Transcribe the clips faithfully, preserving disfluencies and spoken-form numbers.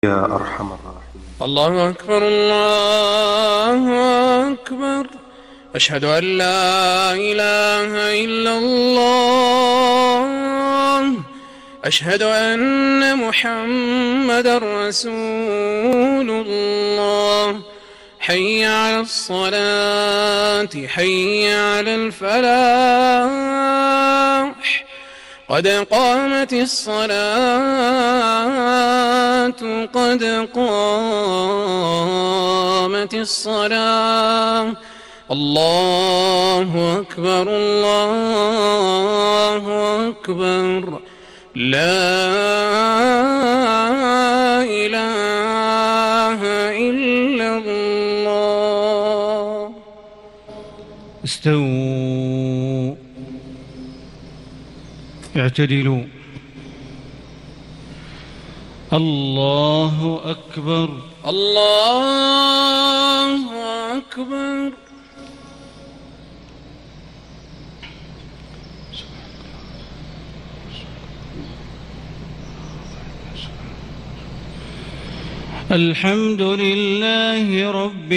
يا أرحم الراحمين. الله أكبر الله أكبر. أشهد أن لا إله إلا الله. أشهد أن محمدًا رسول الله. حي على الصلاة، حي على الفلاح، قد قامت الصلاة، قد قامت الصلاة. الله أكبر الله أكبر. لا إله إلا الله. استووا، اعتدلوا. الله أكبر الله أكبر. الحمد لله رب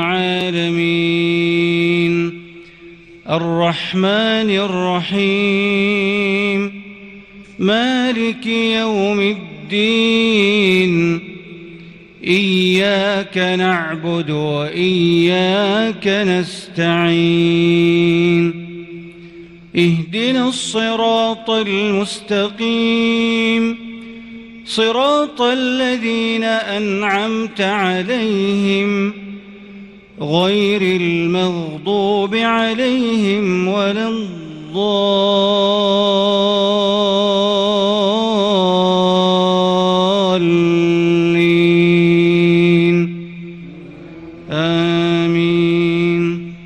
العالمين، الرحمن الرحيم، مالك يوم الدين. إياك نعبد وإياك نستعين. اهدنا الصراط المستقيم، صراط الذين أنعمت عليهم غير المغضوب عليهم ولا الضالين. آمين.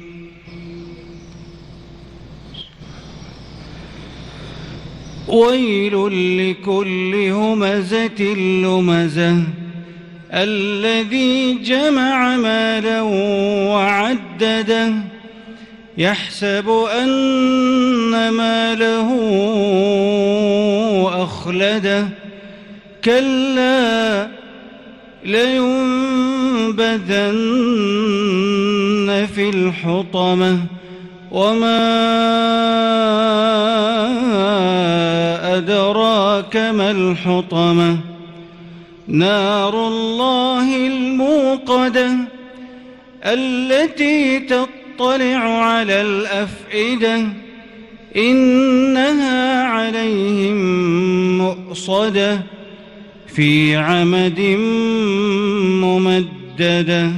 ويل لكل همزة لمزة الذي جمع مالا وعدده يحسب أن ماله أخلده كلا لينبذن في الحطمة وما أدراك ما الحطمة نار الله الموقدة التي تطلع على الأفئدة إنها عليهم مؤصدة في عمد ممددة.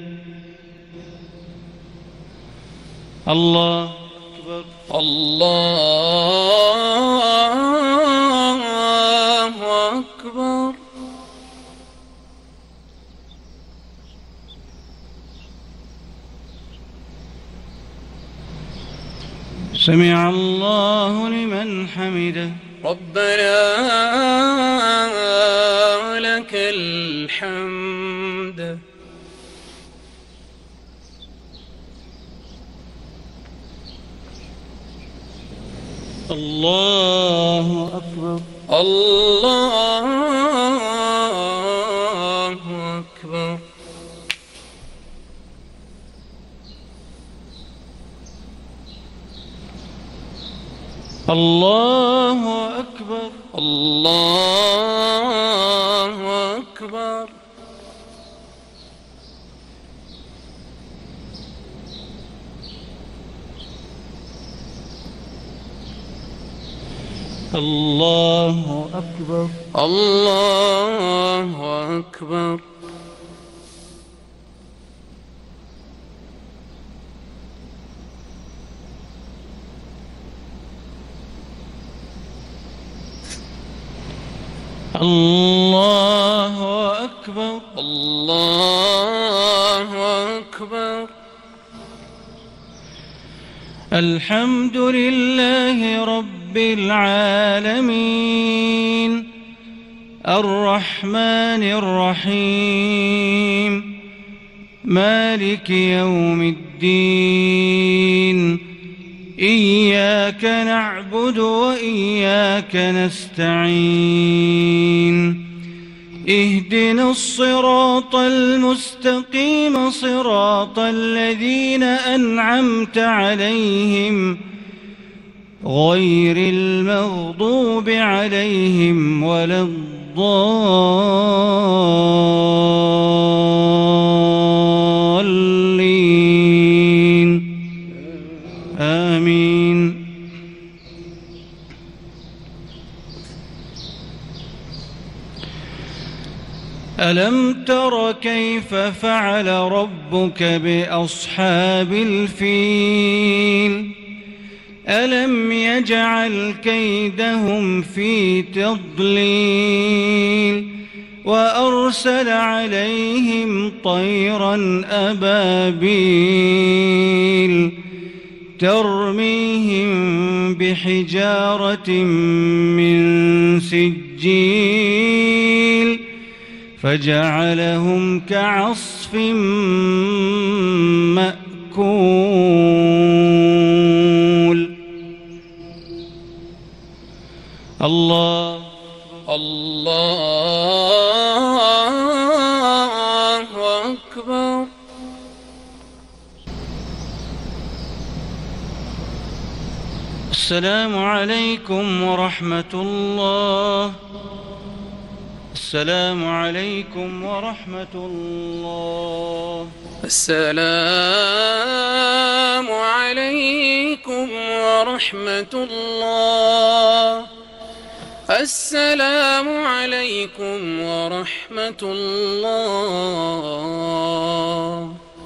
الله أكبر الله أكبر. سمع الله لمن حمده. ربنا لك الحمد. الله أكبر الله أكبر. الله أكبر الله أكبر. الله أكبر الله أكبر. الله أكبر الله أكبر. الحمد لله رب العالمين، الرحمن الرحيم، مالك يوم الدين. إياك نعبد وإياك نستعين. اهدنا الصراط المستقيم صراط الذين أنعمت عليهم غير المغضوب عليهم ولا الضالين آمين. ألم تر كيف فعل ربك بأصحاب الفيل ألم يجعل كيدهم في تضليل وأرسل عليهم طيرا أبابيل ترميهم بحجارة من سجيل فجعلهم كعصف مأكول. الله الله أكبر. السلام عليكم ورحمة الله. السلام عليكم ورحمة الله. السلام عليكم ورحمة الله. السلام عليكم ورحمة الله.